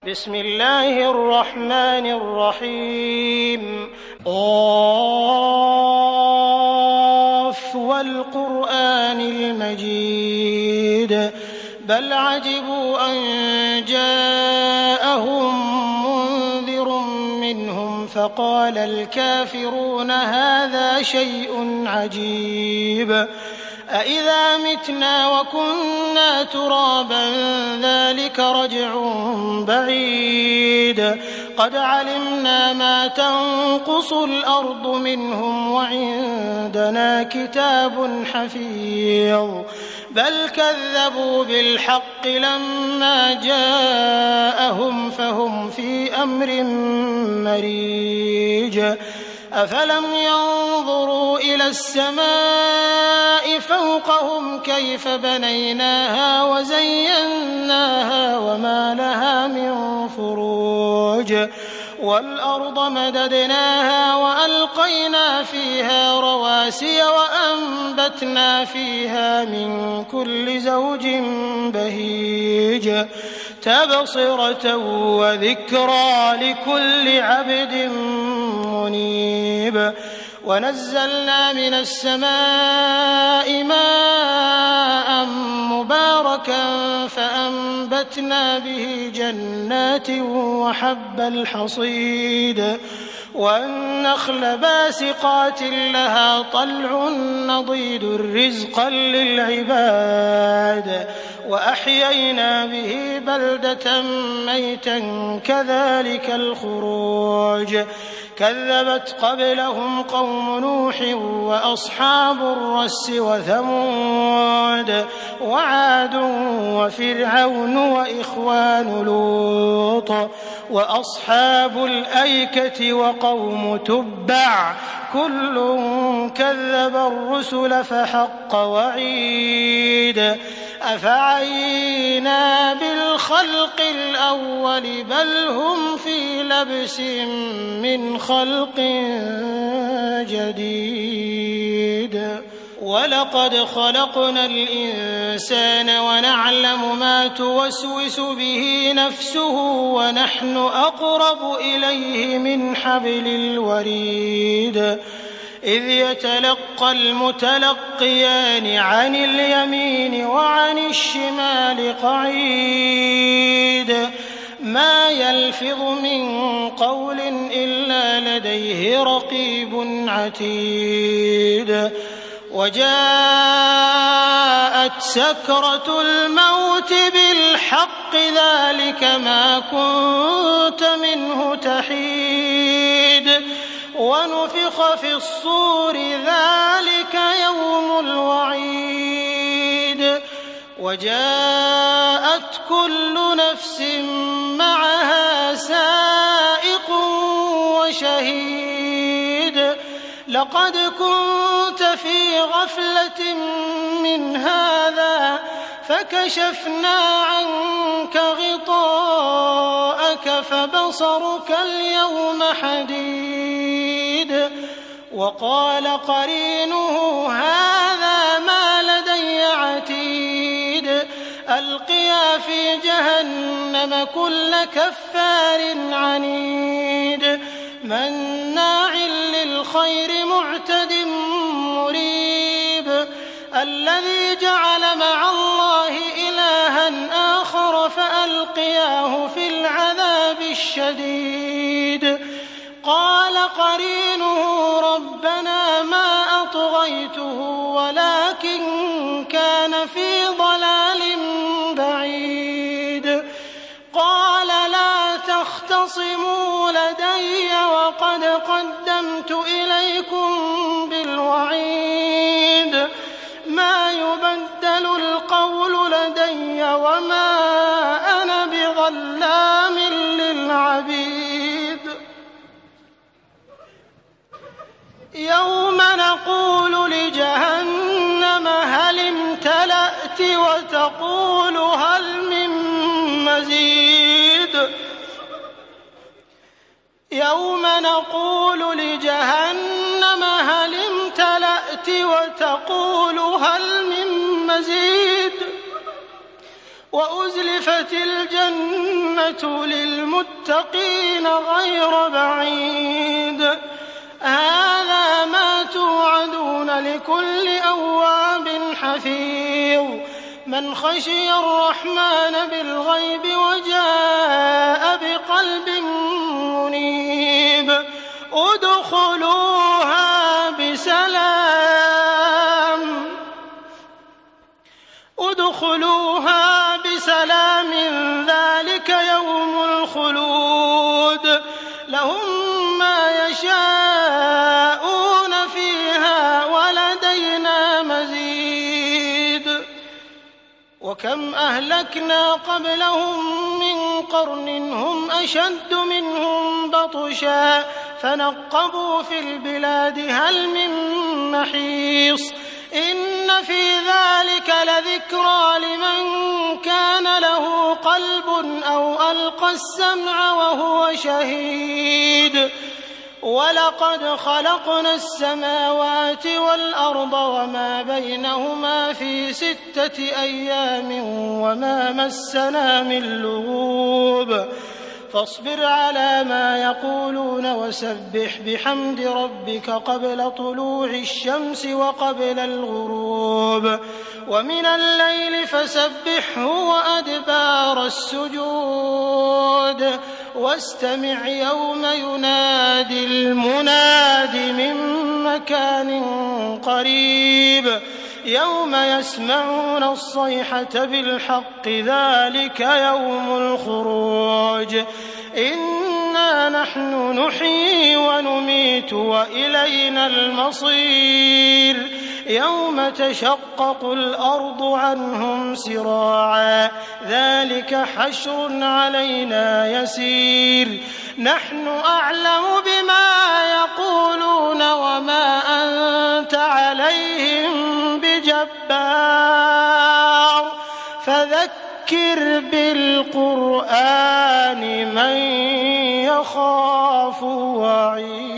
بسم الله الرحمن الرحيم قاف والقرآن المجيد بل عجبوا أن جاءهم منذر منهم فقال الكافرون هذا شيء عجيب أإذا متنا وكنا ترابا ذلك رجع بعيد قد علمنا ما تنقص الأرض منهم وعندنا كتاب حفيظ بل كذبوا بالحق لما جاءهم فهم في أمر مريج أفلم ينظروا إلى السماء فوقهم كيف بنيناها وزيناها وما لها من فروج والأرض مددناها وألقينا فيها رواسي وأنبتنا فيها من كل زوج بهيج تبصرة وذكرى لكل عبد منيب ونزلنا من السماء ماء مباركا فأنبتنا به جنات وحب الحصيد والنخل باسقات لها طلع نضيد رزقا للعباد وأحيينا به بلدة ميتا كذلك الخروج كذبت قبلهم قوم نوح وأصحاب الرس وثمود وعاد وفرعون وإخوان لوط وأصحاب الأيكة وقوم تبع كل كذب الرسل فحق وعيد أفعينا بالخلق الأول بل هم في لبس من خلق جديد ولقد خلقنا الإنسان ونعلم ما توسوس به نفسه ونحن أقرب إليه من حبل الوريد إذ يتلقى المتلقيان عن اليمين وعن الشمال قعيد ما يلفظ من قول إلا لديه رقيب عتيد وجاءت سكرة الموت بالحق ذلك ما كنت منه تحيد ونفخ في الصور ذلك يوم الوعيد وجاءت كل نفس معها سائق وشهيد لقد كنت في غفلة من هذا فكشفنا عنك غطاءك فبصرك اليوم حديد وقال قرينه هذا ما لدي عتيد ألقيا في جهنم كل كفار عنيد مناع للخير معتد مريب الذي جعل مع الله إلها آخر فألقياه في العذاب الشديد قال قرينه ربنا ما أطغيته ولكن كان في ضلال بعيد قال لا تختصموا لدي وقد قدمت إليكم بالوعيد ما يبدل القول لدي وما أنا بظلام للعبيد يوم نقول لجهنم هل امتلأت وتقول هل من مزيد يوم نقول لجهنم هل امتلأت وتقول هل من مزيد وأزلفت الجنة للمتقين غير بعيد هذا ما توعدون لكل أواب حفيظ من خشي الرحمن بالغيب وجاء بقلب منيب ادخلوها بسلام ذلك يوم الخلود لهم ما يشاءون فيها ولدينا مزيد وكم أهلكنا قبلهم من قرن هم أشد منهم بطشا فنقبوا في البلاد هل من محيص إن في ذلك لذكرى لمن كان له قلب أو ألقى السمع وهو شهيد ولقد خلقنا السماوات والأرض وما بينهما في 6 أيام وما مسنا من لغوب فاصبر على ما يقولون وسبح بحمد ربك قبل طلوع الشمس وقبل الغروب ومن الليل فسبحه وأدبار السجود واستمع يوم ينادي المناد من مكان قريب يوم يسمعون الصيحة بالحق ذلك يوم الخروج إنا نحن نحيي ونميت وإلينا المصير يوم تشقق الأرض عنهم سراعا ذلك حشر علينا يسير نحن أعلم بما يقولون وما أنت عليهم بجبار فذكر بالقرآن من يخاف وعيد